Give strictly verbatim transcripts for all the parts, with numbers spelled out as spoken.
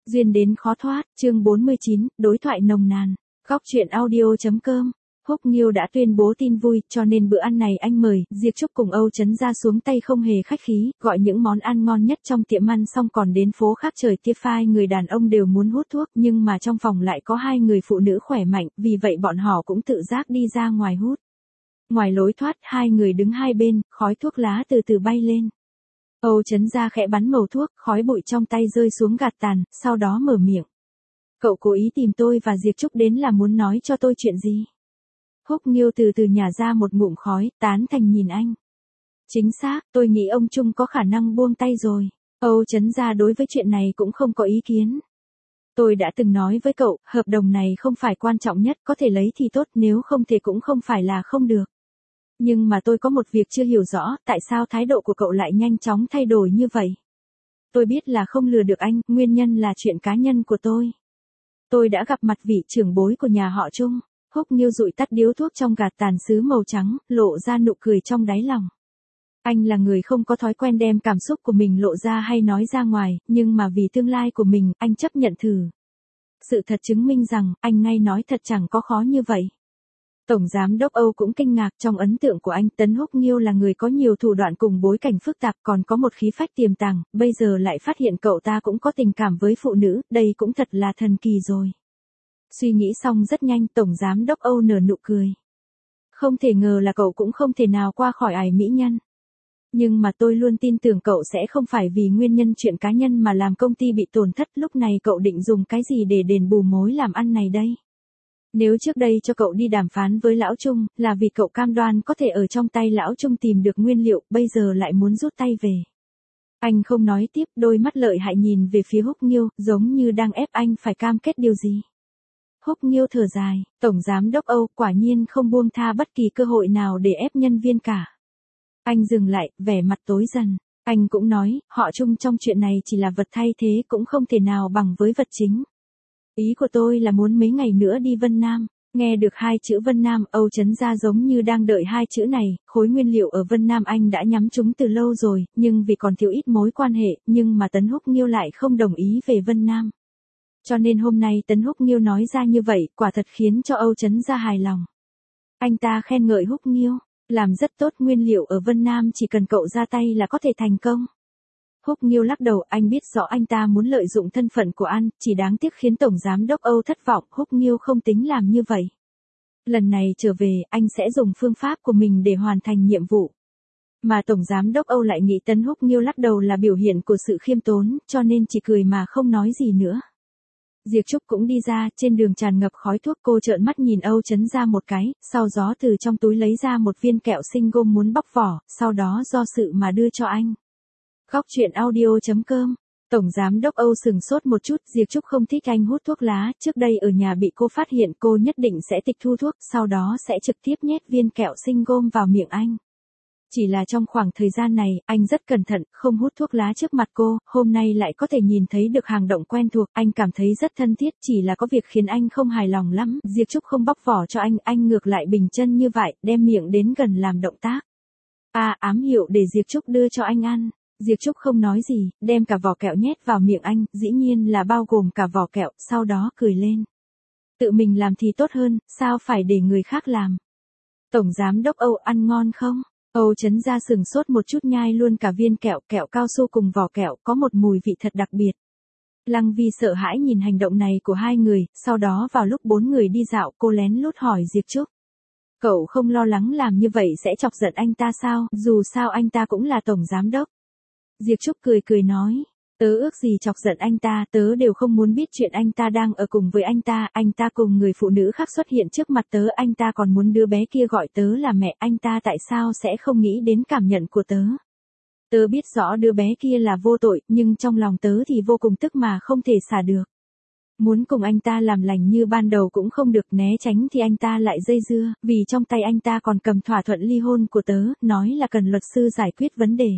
Duyên đến khó thoát, chương bốn mươi chín, đối thoại nồng nàn. Góc truyện audio.com. Húc Nghiêu đã tuyên bố tin vui, cho nên bữa ăn này anh mời Diệp Trúc cùng Âu Chấn Gia xuống tay không hề khách khí, gọi những món ăn ngon nhất trong tiệm ăn xong còn đến phố khác trời tia phai. Người đàn ông đều muốn hút thuốc, nhưng mà trong phòng lại có hai người phụ nữ khỏe mạnh, vì vậy bọn họ cũng tự giác đi ra ngoài hút. Ngoài lối thoát, hai người đứng hai bên, khói thuốc lá từ từ bay lên. Âu Chấn Gia khẽ bắn mẩu thuốc, khói bụi trong tay rơi xuống gạt tàn, sau đó mở miệng. Cậu cố ý tìm tôi và Diệp Trúc đến là muốn nói cho tôi chuyện gì? Húc Nghiêu từ từ nhả ra một ngụm khói, tán thành nhìn anh. Chính xác, tôi nghĩ ông Trung có khả năng buông tay rồi. Âu Chấn Gia đối với chuyện này cũng không có ý kiến. Tôi đã từng nói với cậu, hợp đồng này không phải quan trọng nhất, có thể lấy thì tốt, nếu không thì cũng không phải là không được. Nhưng mà tôi có một việc chưa hiểu rõ, tại sao thái độ của cậu lại nhanh chóng thay đổi như vậy? Tôi biết là không lừa được anh, nguyên nhân là chuyện cá nhân của tôi. Tôi đã gặp mặt vị trưởng bối của nhà họ Trung. Húc Nghiêu dụi tắt điếu thuốc trong gạt tàn sứ màu trắng, lộ ra nụ cười trong đáy lòng. Anh là người không có thói quen đem cảm xúc của mình lộ ra hay nói ra ngoài, nhưng mà vì tương lai của mình, anh chấp nhận thử. Sự thật chứng minh rằng, anh ngay nói thật chẳng có khó như vậy. Tổng Giám đốc Âu cũng kinh ngạc, trong ấn tượng của anh, Tấn Húc Nghiêu là người có nhiều thủ đoạn cùng bối cảnh phức tạp, còn có một khí phách tiềm tàng, bây giờ lại phát hiện cậu ta cũng có tình cảm với phụ nữ, đây cũng thật là thần kỳ rồi. Suy nghĩ xong rất nhanh, Tổng Giám đốc Âu nở nụ cười. Không thể ngờ là cậu cũng không thể nào qua khỏi ải mỹ nhân. Nhưng mà tôi luôn tin tưởng cậu sẽ không phải vì nguyên nhân chuyện cá nhân mà làm công ty bị tổn thất, lúc này cậu định dùng cái gì để đền bù mối làm ăn này đây? Nếu trước đây cho cậu đi đàm phán với Lão Trung, là vì cậu cam đoan có thể ở trong tay Lão Trung tìm được nguyên liệu, bây giờ lại muốn rút tay về. Anh không nói tiếp, đôi mắt lợi hại nhìn về phía Húc Nghiêu, giống như đang ép anh phải cam kết điều gì. Húc Nghiêu thở dài, Tổng Giám đốc Âu quả nhiên không buông tha bất kỳ cơ hội nào để ép nhân viên cả. Anh dừng lại, vẻ mặt tối dần. Anh cũng nói, họ Trung trong chuyện này chỉ là vật thay thế, cũng không thể nào bằng với vật chính. Ý của tôi là muốn mấy ngày nữa đi Vân Nam. Nghe được hai chữ Vân Nam, Âu Chấn Gia giống như đang đợi hai chữ này, khối nguyên liệu ở Vân Nam anh đã nhắm chúng từ lâu rồi, nhưng vì còn thiếu ít mối quan hệ, nhưng mà Tấn Húc Nghiêu lại không đồng ý về Vân Nam. Cho nên hôm nay Tấn Húc Nghiêu nói ra như vậy, quả thật khiến cho Âu Chấn Gia hài lòng. Anh ta khen ngợi Húc Nghiêu, làm rất tốt, nguyên liệu ở Vân Nam chỉ cần cậu ra tay là có thể thành công. Húc Nghiêu lắc đầu, anh biết rõ anh ta muốn lợi dụng thân phận của anh, chỉ đáng tiếc khiến Tổng Giám đốc Âu thất vọng, Húc Nghiêu không tính làm như vậy. Lần này trở về, anh sẽ dùng phương pháp của mình để hoàn thành nhiệm vụ. Mà Tổng Giám đốc Âu lại nghĩ Tấn Húc Nghiêu lắc đầu là biểu hiện của sự khiêm tốn, cho nên chỉ cười mà không nói gì nữa. Diệp Trúc cũng đi ra, trên đường tràn ngập khói thuốc, cô trợn mắt nhìn Âu Chấn Gia một cái, sau đó từ trong túi lấy ra một viên kẹo sinh gôm muốn bóc vỏ, sau đó do sự mà đưa cho anh. Góc truyện audio.com. Tổng Giám đốc Âu sừng sốt một chút, Diệp Trúc không thích anh hút thuốc lá, trước đây ở nhà bị cô phát hiện, cô nhất định sẽ tịch thu thuốc, sau đó sẽ trực tiếp nhét viên kẹo sinh gôm vào miệng anh. Chỉ là trong khoảng thời gian này, anh rất cẩn thận, không hút thuốc lá trước mặt cô, hôm nay lại có thể nhìn thấy được hành động quen thuộc, anh cảm thấy rất thân thiết, chỉ là có việc khiến anh không hài lòng lắm, Diệp Trúc không bóc vỏ cho anh, anh ngược lại bình chân như vậy, đem miệng đến gần làm động tác. À, ám hiệu để Diệp Trúc đưa cho anh ăn. Diệp Trúc không nói gì, đem cả vỏ kẹo nhét vào miệng anh, dĩ nhiên là bao gồm cả vỏ kẹo, sau đó cười lên. Tự mình làm thì tốt hơn, sao phải để người khác làm. Tổng Giám đốc Âu ăn ngon không? Âu Chấn Gia sừng sốt một chút nhai luôn cả viên kẹo, kẹo cao su cùng vỏ kẹo, có một mùi vị thật đặc biệt. Lăng Vi sợ hãi nhìn hành động này của hai người, sau đó vào lúc bốn người đi dạo, cô lén lút hỏi Diệp Trúc. Cậu không lo lắng làm như vậy sẽ chọc giận anh ta sao, dù sao anh ta cũng là Tổng Giám đốc. Diệp Trúc cười cười nói, tớ ước gì chọc giận anh ta, tớ đều không muốn biết chuyện anh ta đang ở cùng với anh ta, anh ta cùng người phụ nữ khác xuất hiện trước mặt tớ, anh ta còn muốn đứa bé kia gọi tớ là mẹ, anh ta tại sao sẽ không nghĩ đến cảm nhận của tớ. Tớ biết rõ đứa bé kia là vô tội, nhưng trong lòng tớ thì vô cùng tức mà không thể xả được. Muốn cùng anh ta làm lành như ban đầu cũng không được, né tránh thì anh ta lại dây dưa, vì trong tay anh ta còn cầm thỏa thuận ly hôn của tớ, nói là cần luật sư giải quyết vấn đề.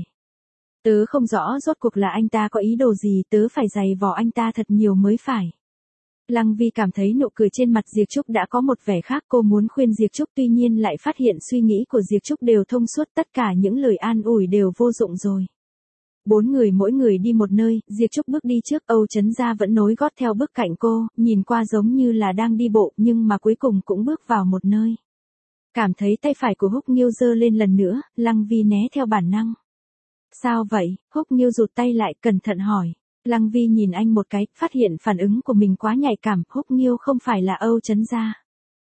Tớ không rõ rốt cuộc là anh ta có ý đồ gì, tớ phải giày vò anh ta thật nhiều mới phải. Lăng Vi cảm thấy nụ cười trên mặt Diệp Trúc đã có một vẻ khác, cô muốn khuyên Diệp Trúc tuy nhiên lại phát hiện suy nghĩ của Diệp Trúc đều thông suốt, tất cả những lời an ủi đều vô dụng rồi. Bốn người mỗi người đi một nơi, Diệp Trúc bước đi trước, Âu Chấn Gia vẫn nối gót theo bước cạnh cô, nhìn qua giống như là đang đi bộ nhưng mà cuối cùng cũng bước vào một nơi. Cảm thấy tay phải của Húc Nghiêu giơ lên lần nữa, Lăng Vi né theo bản năng. Sao vậy? Húc Nghiêu rụt tay lại, cẩn thận hỏi. Lăng Vi nhìn anh một cái, phát hiện phản ứng của mình quá nhạy cảm, Húc Nghiêu không phải là Âu Chấn Gia.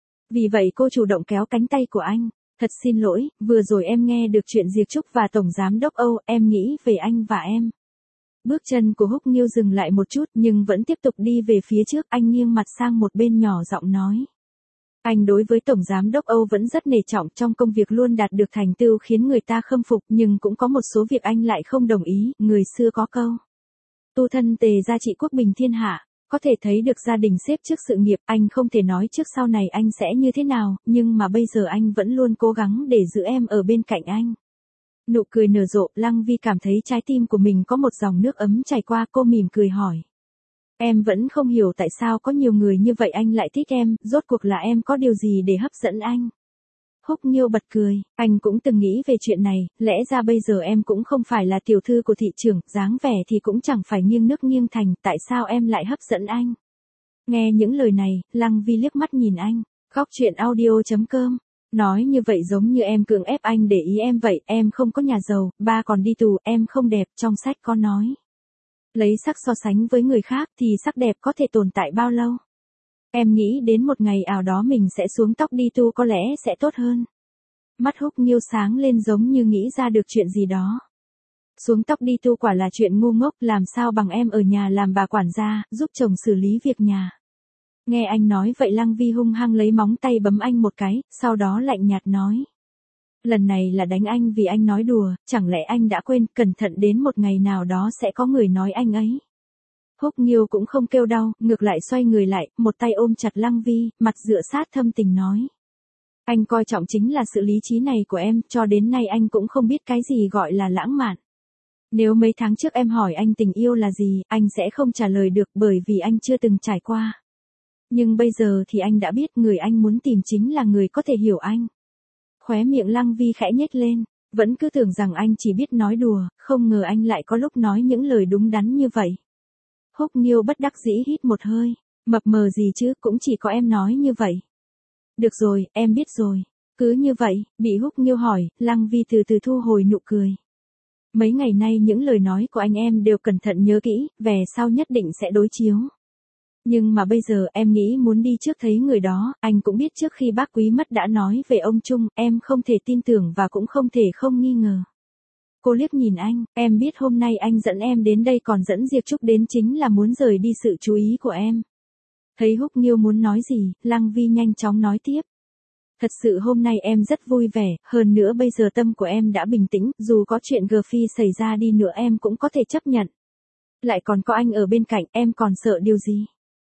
Vì vậy cô chủ động kéo cánh tay của anh. Thật xin lỗi, vừa rồi em nghe được chuyện Diệp Trúc và Tổng Giám Đốc Âu, em nghĩ về anh và em. Bước chân của Húc Nghiêu dừng lại một chút nhưng vẫn tiếp tục đi về phía trước, anh nghiêng mặt sang một bên nhỏ giọng nói. Anh đối với Tổng Giám Đốc Âu vẫn rất nể trọng, trong công việc luôn đạt được thành tựu khiến người ta khâm phục, nhưng cũng có một số việc anh lại không đồng ý, người xưa có câu. Tu thân tề gia trị quốc bình thiên hạ, có thể thấy được gia đình xếp trước sự nghiệp, anh không thể nói trước sau này anh sẽ như thế nào, nhưng mà bây giờ anh vẫn luôn cố gắng để giữ em ở bên cạnh anh. Nụ cười nở rộ, Lăng Vi cảm thấy trái tim của mình có một dòng nước ấm chảy qua, cô mỉm cười hỏi. Em vẫn không hiểu tại sao có nhiều người như vậy anh lại thích em, rốt cuộc là em có điều gì để hấp dẫn anh. Húc Nghiêu bật cười, anh cũng từng nghĩ về chuyện này, lẽ ra bây giờ em cũng không phải là tiểu thư của thị trưởng, dáng vẻ thì cũng chẳng phải nghiêng nước nghiêng thành, tại sao em lại hấp dẫn anh. Nghe những lời này, Lăng Vi liếc mắt nhìn anh, góc truyện audio chấm com. Nói như vậy giống như em cưỡng ép anh để ý em vậy, em không có nhà giàu, ba còn đi tù, em không đẹp, trong sách có nói. Lấy sắc so sánh với người khác thì sắc đẹp có thể tồn tại bao lâu? Em nghĩ đến một ngày ảo đó mình sẽ xuống tóc đi tu có lẽ sẽ tốt hơn. Mắt Húc Nghiêu sáng lên giống như nghĩ ra được chuyện gì đó. Xuống tóc đi tu quả là chuyện ngu ngốc, làm sao bằng em ở nhà làm bà quản gia, giúp chồng xử lý việc nhà. Nghe anh nói vậy Lăng Vi hung hăng lấy móng tay bấm anh một cái, sau đó lạnh nhạt nói. Lần này là đánh anh vì anh nói đùa, chẳng lẽ anh đã quên, cẩn thận đến một ngày nào đó sẽ có người nói anh ấy. Húc Nghiêu cũng không kêu đau, ngược lại xoay người lại, một tay ôm chặt Lăng Vi, mặt dựa sát thâm tình nói. Anh coi trọng chính là sự lý trí này của em, cho đến nay anh cũng không biết cái gì gọi là lãng mạn. Nếu mấy tháng trước em hỏi anh tình yêu là gì, anh sẽ không trả lời được bởi vì anh chưa từng trải qua. Nhưng bây giờ thì anh đã biết người anh muốn tìm chính là người có thể hiểu anh. Khóe miệng Lăng Vi khẽ nhếch lên, vẫn cứ tưởng rằng anh chỉ biết nói đùa, không ngờ anh lại có lúc nói những lời đúng đắn như vậy. Húc Nghiêu bất đắc dĩ hít một hơi, mập mờ gì chứ, cũng chỉ có em nói như vậy. Được rồi, em biết rồi. Cứ như vậy, bị Húc Nghiêu hỏi, Lăng Vi từ từ thu hồi nụ cười. Mấy ngày nay những lời nói của anh em đều cẩn thận nhớ kỹ, về sau nhất định sẽ đối chiếu. Nhưng mà bây giờ em nghĩ muốn đi trước thấy người đó, anh cũng biết trước khi bác Quý mất đã nói về ông Trung, em không thể tin tưởng và cũng không thể không nghi ngờ. Cô liếc nhìn anh, em biết hôm nay anh dẫn em đến đây còn dẫn Diệp Trúc đến chính là muốn rời đi sự chú ý của em. Thấy Húc Nghiêu muốn nói gì, Lăng Vi nhanh chóng nói tiếp. Thật sự hôm nay em rất vui vẻ, hơn nữa bây giờ tâm của em đã bình tĩnh, dù có chuyện G Phi xảy ra đi nữa em cũng có thể chấp nhận. Lại còn có anh ở bên cạnh, em còn sợ điều gì?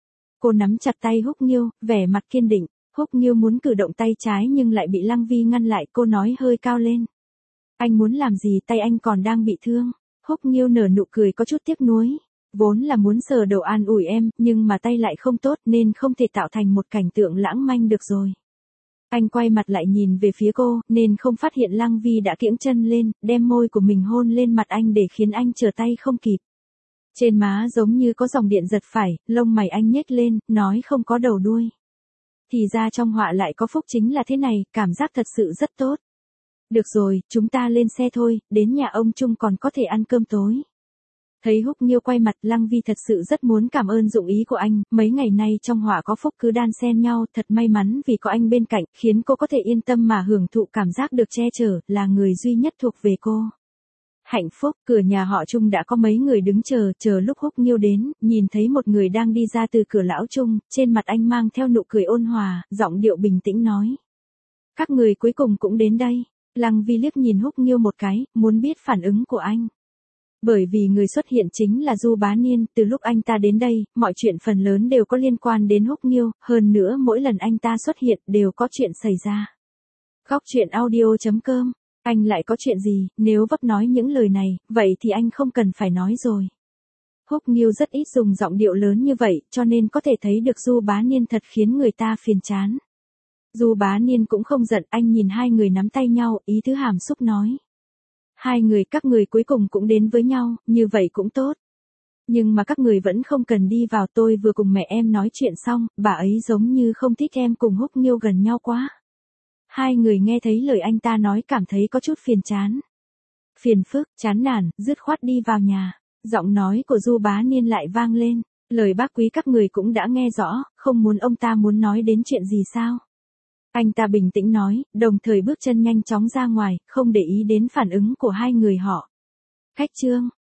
Cô nắm chặt tay Húc Nghiêu, vẻ mặt kiên định. Húc Nghiêu muốn cử động tay trái nhưng lại bị Lăng Vi ngăn lại, cô nói hơi cao lên. Anh muốn làm gì, tay anh còn đang bị thương. Húc Nghiêu nở nụ cười có chút tiếc nuối. Vốn là muốn sờ đầu an ủi em, nhưng mà tay lại không tốt nên không thể tạo thành một cảnh tượng lãng manh được rồi. Anh quay mặt lại nhìn về phía cô, nên không phát hiện Lăng Vi đã kiễng chân lên, đem môi của mình hôn lên mặt anh để khiến anh trở tay không kịp. Trên má giống như có dòng điện giật phải, lông mày anh nhếch lên, nói không có đầu đuôi. Thì ra trong họa lại có phúc chính là thế này, cảm giác thật sự rất tốt. Được rồi, chúng ta lên xe thôi, đến nhà ông Trung còn có thể ăn cơm tối. Thấy Húc Nghiêu quay mặt, Lăng Vi thật sự rất muốn cảm ơn dụng ý của anh, mấy ngày nay trong họa có phúc cứ đan xen nhau, thật may mắn vì có anh bên cạnh, khiến cô có thể yên tâm mà hưởng thụ cảm giác được che chở, là người duy nhất thuộc về cô. Hạnh phúc, cửa nhà họ Trung đã có mấy người đứng chờ, chờ lúc Húc Nghiêu đến, nhìn thấy một người đang đi ra từ cửa lão Trung, trên mặt anh mang theo nụ cười ôn hòa, giọng điệu bình tĩnh nói. Các người cuối cùng cũng đến đây. Lăng Vi liếc nhìn Húc Nghiêu một cái, muốn biết phản ứng của anh. Bởi vì người xuất hiện chính là Du Bá Niên, từ lúc anh ta đến đây, mọi chuyện phần lớn đều có liên quan đến Húc Nghiêu, hơn nữa mỗi lần anh ta xuất hiện đều có chuyện xảy ra. Góc truyện audio chấm com. Anh lại có chuyện gì, nếu vấp nói những lời này, vậy thì anh không cần phải nói rồi. Húc Nghiêu rất ít dùng giọng điệu lớn như vậy, cho nên có thể thấy được Du Bá Niên thật khiến người ta phiền chán. Du Bá Niên cũng không giận, anh nhìn hai người nắm tay nhau, ý tứ hàm xúc nói. Hai người các người cuối cùng cũng đến với nhau, như vậy cũng tốt. Nhưng mà các người vẫn không cần đi vào, tôi vừa cùng mẹ em nói chuyện xong, bà ấy giống như không thích em cùng Húc Nghiêu gần nhau quá. Hai người nghe thấy lời anh ta nói cảm thấy có chút phiền chán. Phiền phức, chán nản, dứt khoát đi vào nhà. Giọng nói của Du Bá Niên lại vang lên. Lời bác Quý các người cũng đã nghe rõ, không muốn ông ta muốn nói đến chuyện gì sao? Anh ta bình tĩnh nói, đồng thời bước chân nhanh chóng ra ngoài, không để ý đến phản ứng của hai người họ. Khách Trương,